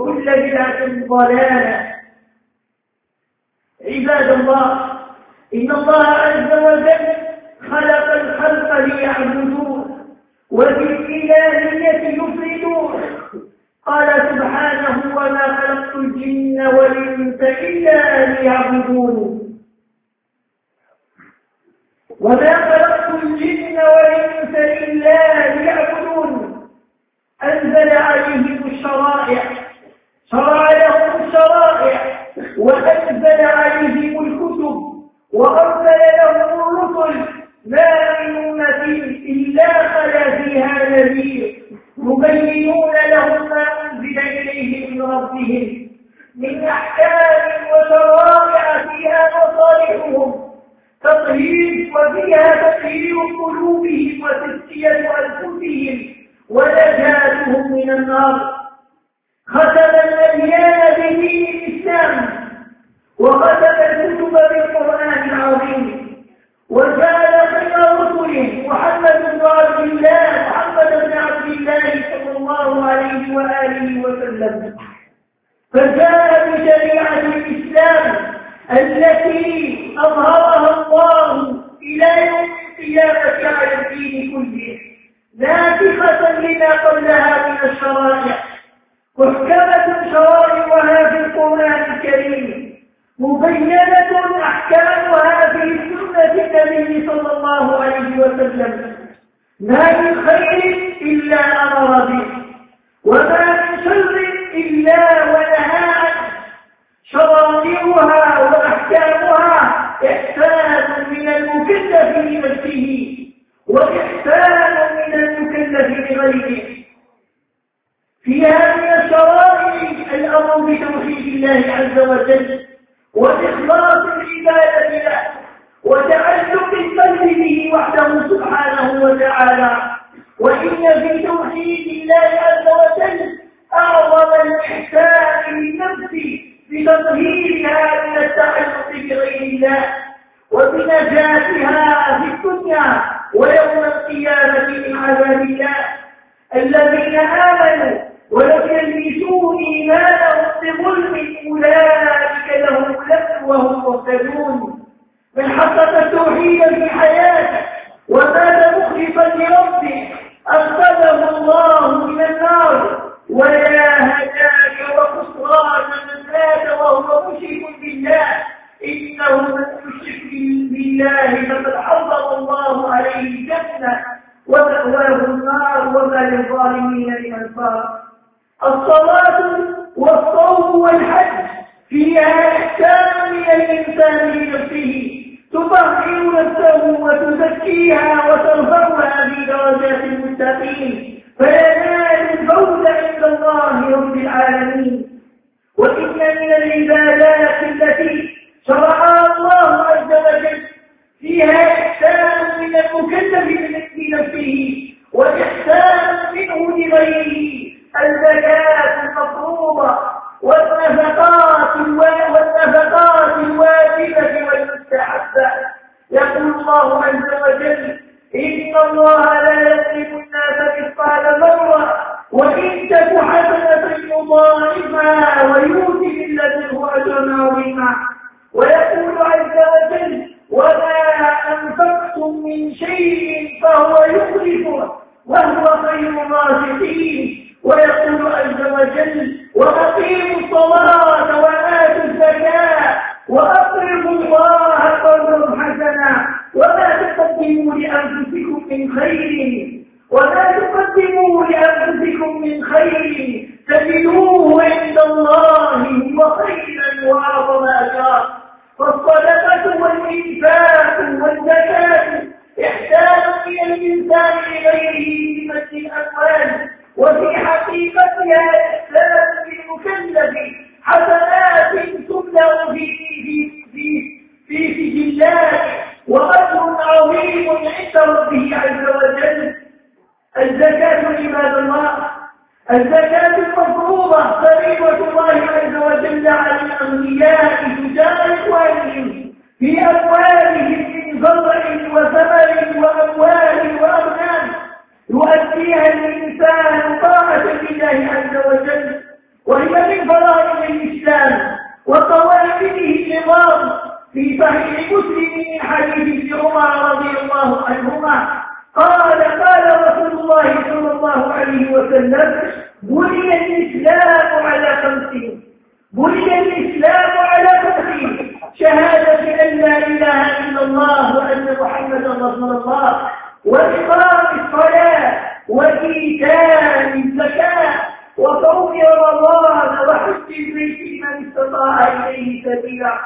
وكل بدعة ضلالة. عباد الله، إن الله عز وجل خلق الخلق ليعبدوه وبالإلهية يفردوه. قال سبحانه: وما خلقت الجن والإنس إلا ليعبدون. وما خلقت الجن والإنس إلا ليعبدون. أنزل عليهم الشرائع، شرع لهم الشرائع، وأنزل عليهم الكتب، وأرسل لهم الرسل. ما من أمة إلا خلا فيها نذير يبينون لهم ما أنزل إليهم من ربهم من أحكام وشرائع فيها مصالحهم تطهير، وفيها تطهير قلوبهم وتزكية أنفسهم ونجاتهم من النار. ختم الأديان بدين الإسلام، وختم الكتب بالقرآن العظيم، وجعل خير رسله محمد بن عبد الله صلى الله عليه وآله وسلم، فجاء بشريعة الإسلام التي أظهرها الله إلى يوم القيامة على الدين كله، ناسخة لما قبلها من الشرائع، محكمة شرائعها في القرآن الكريم، مبينة أحكامها في سنة النبي صلى الله عليه وسلم. ما من خير إلا أمر به، وما من شر إلا ونهى عنه. شرائعها وأحكامها إحسان من المكلف لنفسه، وإحسان من المكلف لغيره. فيها من الشرائع الأمر بتوحيد الله عز وجل وإخلاص العبادة له وتعلق القلب به وحده سبحانه وتعالى. وإن في توحيد الله عز وجل أعظم الإحسان للنفس بتطهيرها من التعلق بغير الله وبنجاتها في الدنيا ويوم القيامة من عذاب الله. الذين آمنوا ولم يلبسوا إيمانهم بظلم أولئك لهم الأمن وهم مهتدون. من حقق التوحيد في حياته ومات مخلصا لربه أنقذه الله من النار. ويا هلاك وخسران من مات وهو مشرك بالله، إنه من يشرك بالله فقد حرم الله عليه الجنة ومأواه النار وما للظالمين من أنصار. الصلاة والصوم والحج فيها إحسان من الإنسان لنفسه، تطهر نفسه وتزكيها وترفعها في درجات المتقين فينال الفوز عند الله رب العالمين. وإن من العبادات التي شرعها الله عز وجل فيها إحسان من المكلف لنفسه وإحسان منه لغيره الزكاة المفروضة والنفقات الواجبة والمستحبة. يقول الله عز وجل: إن الله لا يظلم الناس مثقال ذرة وإن تك حسنة يضاعفها ويؤتي من لدنه أجرا عظيما. ويقول عز وجل: وما أنفقتم من شيء فهو يخلفه وهو خير الرازقين. ويقول عز وجل: وأقيموا الصلاة وآتوا الزكاة وأقرضوا الله قرضا حسنا وما تقدموا لأنفسكم من خير تجدوه عند الله هو خيرا وأعظم أجرا. فالصدقة والإنفاق والزكاة إحسان من الإنسان لغيره بمد الأموال، وفي حقيقتها إحسان للمكلف حسنات تملأ في سجلات وأجر عظيم عند ربه عز وجل. الزكاة عباد الله، الزكاة المفروضة فريضة الله عز وجل على الأغنياء تجاه إخوانهم في أموالهم من زرع وثمر وأموال وأغنام يؤديها الإنسان طاعة لله عز وجل وهي من فرائض الإسلام وقواعده النظام. في صحيح مسلم من حديث ابن عمر رضي الله عنهما قال رسول الله صلى الله عليه وسلم: بني الإسلام على 5. بني الإسلام على 5: شهادة أن لا إله إلا الله وأن محمدا رسول الله، وإقام الصلاة، وإيتاء الزكاة، وصوم رمضان، وحج البيت من استطاع إليه سبيلا.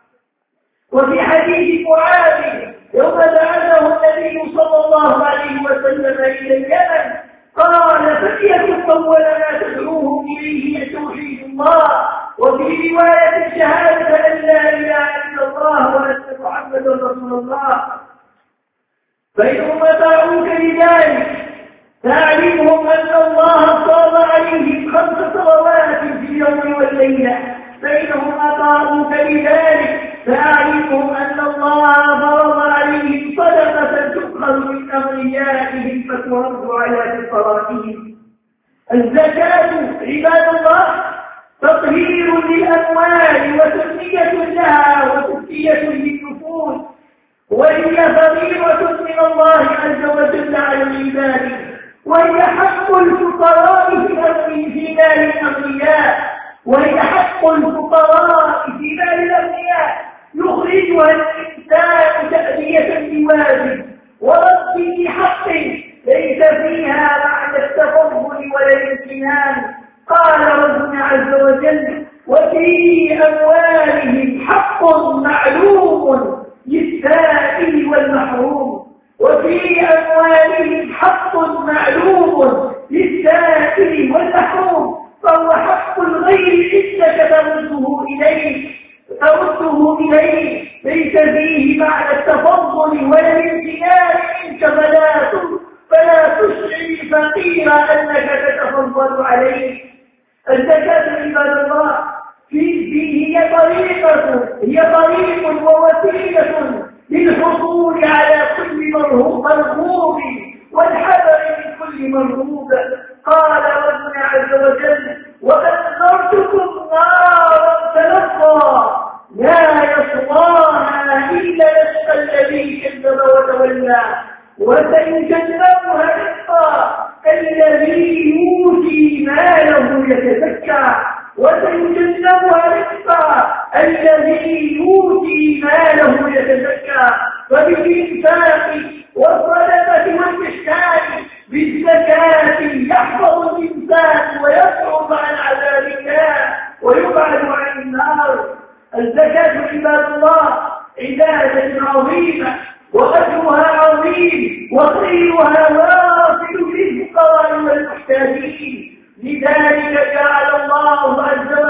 وفي حديث معاذ يوم بعثه النبي صلى الله عليه وسلم إلى اليمن قال: فليكن أول ما تدعوهم إليه توحيد الله، وفي رواية شهادة أن لا إله إلا الله وأن محمدا رسول الله. فإنهم أطاعوك لذلك فأعلمهم أن الله فرض عليهم 5 صلوات في اليوم والليلة. فإنهم أطاعوك لذلك فأعلمهم أن الله فرض عليهم صدقة تؤخذ من أغنيائهم فترد على فقرائهم. الزكاة عباد الله تطهير للأموال وتسمية لها وتزكية للنفوس، وهي فريضة من الله عز وجل على العباد، وهي حق الفقراء في مال الأغنياء، وهي حق الفقراء في مال الأغنياء يخرجها الإنسان تأدية لواجب ورد حق ليس فيها بعد التفضل ولا الامتنان. قال ربنا عز وجل: وفي أموالهم حق معلوم للسائل والمحروم. وفي أموالهم حق معلوم للسائل والمحروم، فهو حق الغير إنك ترده إليه ليس فيه بعد التفضل ولا الامتنان منك، فلا تشعر الفقير أنك تتفضل عليه. الزكاة عباد الله هي طريق ووسيلة للحصول على كل مرغوب والحذر من كل مرغوب. قال ربنا عز وجل: وأنذرتكم نارا تلظى لا يصلاها إلا الأشقى الذي كذب وتولى، وسيجنبها الأتقى الذي يؤتي ماله يتزكى. فبالإنفاق والصدقة والإحسان بالزكاة يحفظ الإنسان ويصعد عن عذاب الله ويبعد عن النار. الزكاة عباد الله عبادة عظيمة وأجرها عظيم وخيرها واصل للفقراء والمحتاجين. لذلك جعل الله عز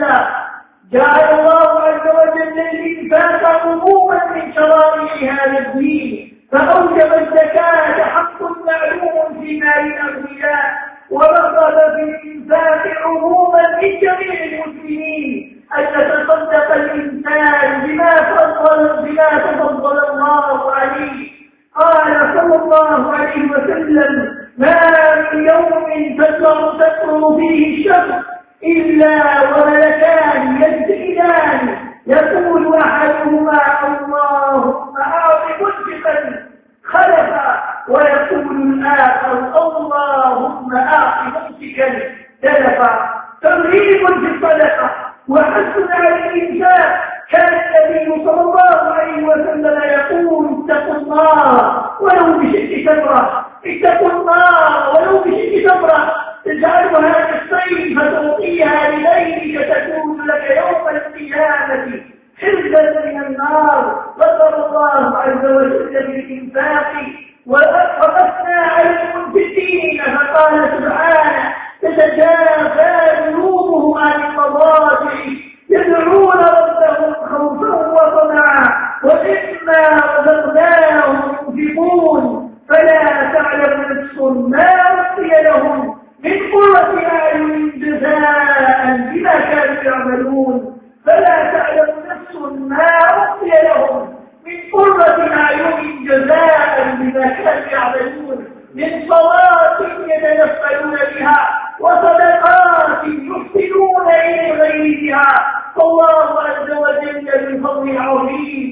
وجل الإنفاق عموما من شرائع هذا الدين، فأوجب الزكاة حق معلوم في مال الأغنياء، ورغب في الإنفاق عموما من جميع المسلمين أن يتصدق الإنسان بما تفضل الله عليه. قال صلى الله عليه وسلم: ما من يوم تطلع فيه الشمس إلا وملكان يسجدان يقول أحدهما: اللهم أعط منفقا خلفا، ويقول الآخر: اللهم أعط ممسكا تلفا. ترغيب في الصدقة وحث على الإنفاق. كان النبي صلى الله عليه وسلم يقول: اتقوا الله ولو بشق تمرة، اتقوا الله ولو بشق تمرة، تجعلها كالصيد فتعطيها لغيرك تكون لك يوم القيامة حرزا من النار. ذكر الله عز وجل بالإنفاق وأثنى على المنفقين فقال سبحانه: تتجافى جنوبهم عن المضاجع يدعون ربهم خوفا وطمعا ومما رزقناهم ينفقون فلا تعلم نفس ما أخفي لهم من قرة أعين جزاء بما كانوا يعملون. فلا تعلم نفس ما أخفي لهم من قرة أعين جزاء بما كانوا يعملون، من صلاة يتنفلون بها وصدقات يحسنون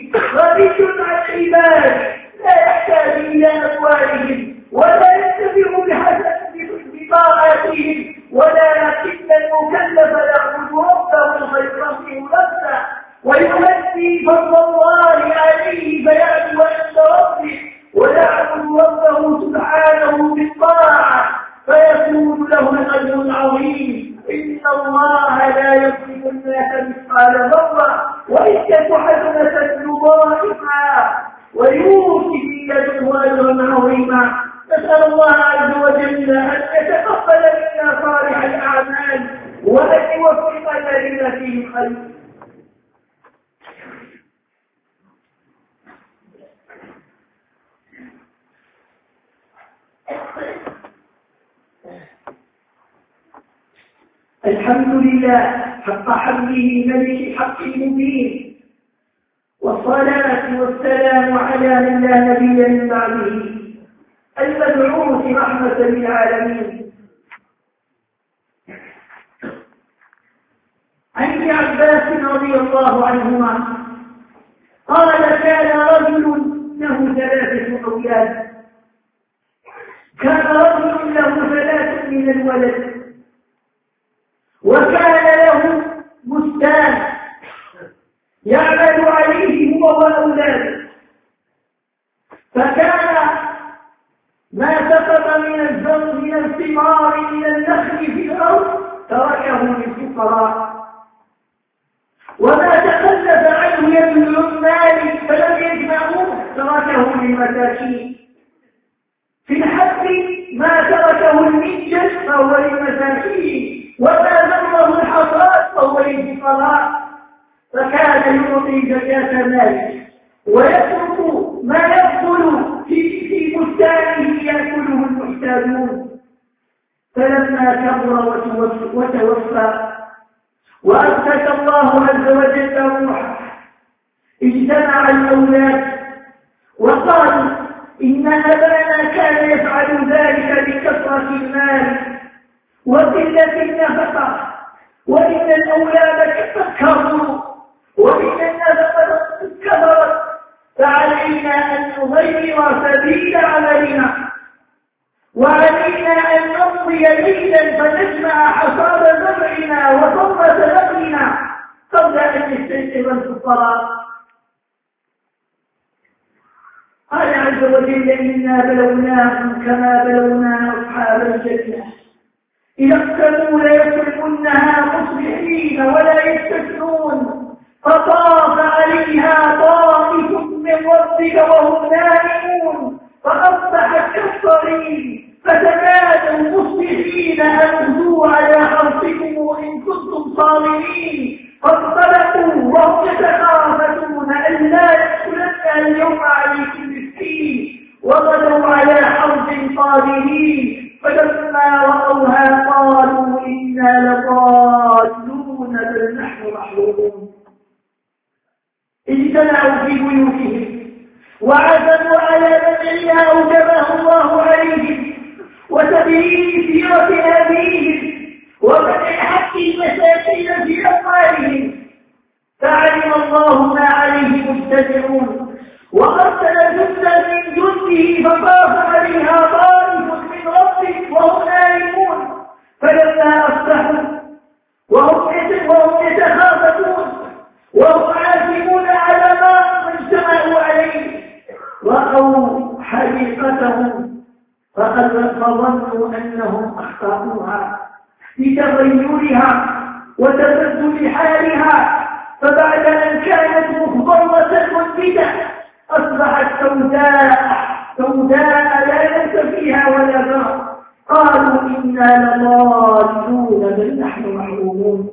غني عن عباده لا يحتاج إلى أموالهم ولا يتبع بطاعاتهم، ولكن المكلف يعبد ربه فيكرمه نفسه ويؤدي فضل الله عليه فيعبد عند ربه ويعبد ربه سبحانه بالطاعة فيكون له الأجر العظيم. إن الله لا يظلم الناس مثقال ذرة وإن تك حسنة يضاعفها ويؤتي من لدنه أجرا عظيما. نسأل الله عز وجل أن يتقبل منا صالح الأعمال وأن يوفقنا لما فيه الخير. الحمد لله حق حمده ملك الحق المبين، والصلاة والسلام على من لا نبي من بعده المبعوث رحمة للعالمين. عن ابن عباس رضي الله عنهما قال كان رجل له 3 أولاد، كان رجل له 3 من الولد، وكان له بستان يعمل عليه هو وأولاده، فكان ما سقط من الثمار من النخل في الأرض تركه للفقراء، وما تخلف عنه يد العمال فلم يجمعوه تركه للمساكين، في الحق ما تركه المنجل فهو للمساكين، وما ذره الحصاد فهو للفقراء، فكان يعطي زكاة ماله ويترك ما يفضل في بستانه يأكله المحتاجون. فلما كبر وتوفى وأمسك الله عز وجل روحه اجتمع الأولاد وقالوا إن أبانا كان يفعل ذلك بكثرة المال وقلة النفقة، وإن الأولاد كثروا وإن النفقة كثرت، فعلينا أن نغير سبيل عملنا، وعلينا أن نمضي ليلا فنجمع حصاد زرعنا وثمرة نخلنا قبل أن يستيقظ الفقراء. قال عز وجل إنا بلوناهم كما بلونا أصحاب الجنة إذا اقتلوا ليصرمنها مصبحين ولا يستثنون، فطاف عليها طائف من ربك وهم نائمون فأصبحت كالصريم، فتنادوا مصبحين أن اغدوا على حرثكم إن كنتم صارمين، فانطلقوا وهم يتخافتون أن لا يدخلن اليوم عليكم مسكين، وغدوا على حرث قادرين، فلما رأوها قالوا إنا لضالون بل نحن محرومون. اجتمعوا في بيوتهم وعزموا على منعها أوجبه الله عليهم وتبيين سيرة أبيهم ومنع حق المساكين في أموالهم، فعلم الله ما عليه متبعون وأرسل جندا من جنده فطاف عليها طائف من ربك وهم نائمون، فلما أصبحوا وهم يتخافتون وهم عازمون على ما اجتمعوا عليه رأوا حقيقتهم فظنوا أنهم أخطأوها لتغيرها وتبدل حالها، فبعد أن كانت مخضرة منبتة أصبحت سوداء لا ليس فيها ولا ذر، قالوا إنا لضالون بل نحن محرومون.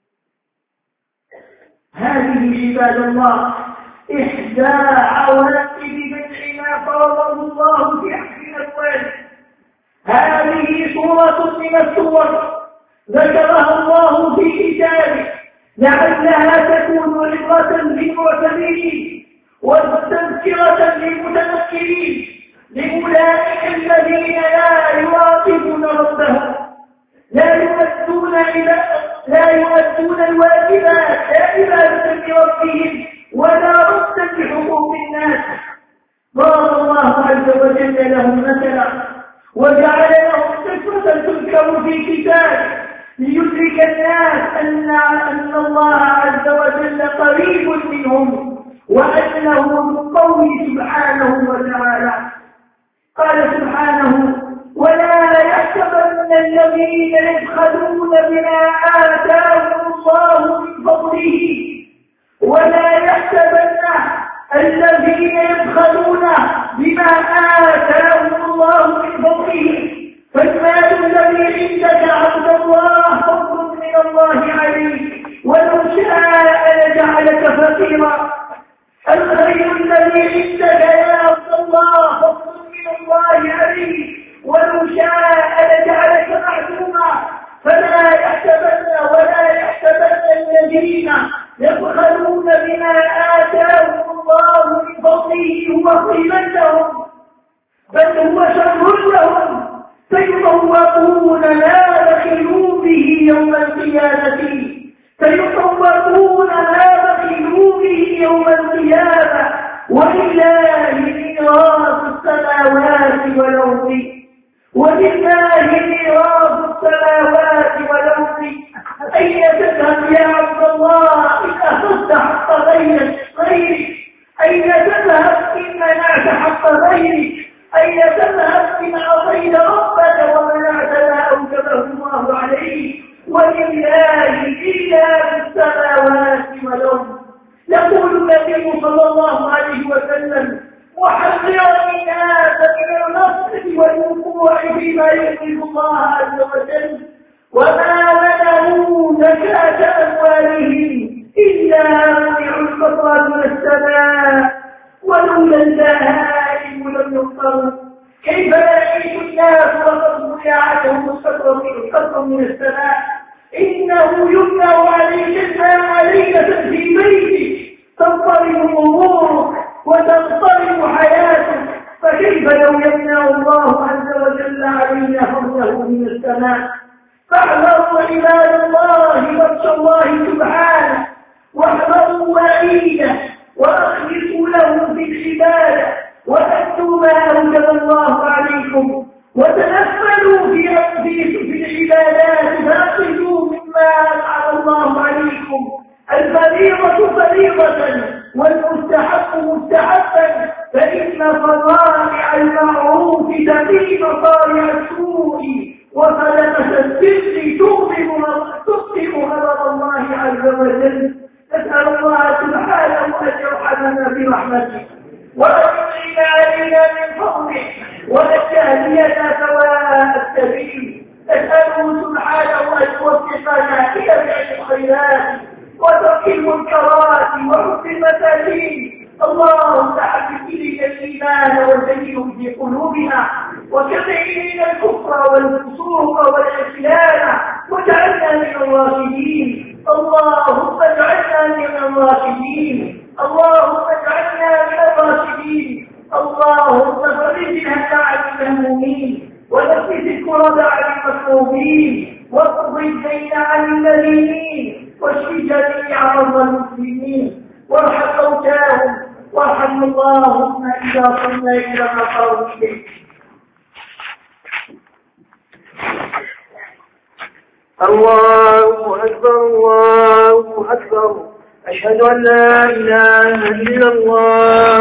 هذه عباد الله إحدى عوامل منع ما فرضه الله في حق الأموال. هذه سورة من السور ذكرها الله في كتابه لعلها تكون عبرة للمعتبرين وتذكرة للمتذكرين، لأولئك الذين لا يراقبون ربهم، لا يؤدون الواجبات لا عبادة لربهم ولا رد لحقوق الناس. ضرب الله عز وجل لهم مثلا وجعل لهم قصة تذكر في كتابه ليدرك الناس أن الله عز وجل قريب منهم وأنه بالقول سبحانه وتعالى. قال سبحانه: ولا يحسبن الذين يبخلون بما آتاهم الله من فضله ولا يحسبن الذين يبخلون بما آتاهم الله من فضله فالمال الذي عندك عبد الله فضل من الله عليك ولو شاء لجعلك فقيرا. الخير الذي عندك يا عبد الله فضل من الله عليك ولو شاء لجعلك معدوما. فلا يحسبن ولا يحسبن الذين يبخلون بما آتاهم الله من فضله هو خيرا لهم بل هو شر لهم سيطوقون ما بخلوا به يوم القيامة سيطوقون ما بخلوا به يوم القيامة ولله ميراث السماوات والأرض ولله ميراث السماوات والأرض. أين تذهب يا عبد الله إن أخذت حق غيرك؟ أين تذهب إن منعت حق غيرك؟ أين تذهب إن عصيت ربك ومنعت ما أوجبه الله عليه؟ ولله ميراث السماوات والأرض. يقول النبي صلى الله عليه وسلم: وحذر الناس من النصر والوقوع فيما يغضب الله عز وجل وما منعوا زكاة أموالهم إلا منعوا القطر من السماء ولولا البهائم لم يقطروا. كيف يعيش الناس وقد منع عنهم القطر من السماء؟ إنه يمنع عليك الماء ليلة في بيتك تضطرب أمورك وتضطرب حياتك، فكيف لو يمنع الله عز وجل علينا فضله من السماء؟ فاحذروا عباد الله بطش الله سبحانه واحذروا وعيده واخلصوا له في العباده واتوا ما اوجب الله عليكم وتنفلوا في العبادات فاخذوا مما انعم الله عليكم. الفريضة فريضة والمستحق مستحقا، فإن صنائع المعروف تقي مصارع السوء وصدقة السر تطفئ غضب الله عز وجل. نسأل الله سبحانه أن يرحمنا برحمته وأن يعين علينا من فضله وأن يهدينا سواء السبيل. نسأله سبحانه أن يوفقنا إلى فعل الخيرات وترك المنكرات وحب المساكين. اللهم حبب إلينا الإيمان وزينه في قلوبنا وكفر إلينا الكفر والفسوق والعصيان واجعلنا من الراشدين. اللهم اجعلنا من الراشدين. اللهم اجعلنا من الراشدين. اللهم فرج الهم عن المهمومين ونفس الكرب عن المكروبين واقض الدين عن المدينين واشف جميع مرضى المسلمين وارحم موتاهم وارحم اللهم اذا صليت لما قالوا اليك. الله أكبر الله أكبر. أشهد أن لا إله إلا الله.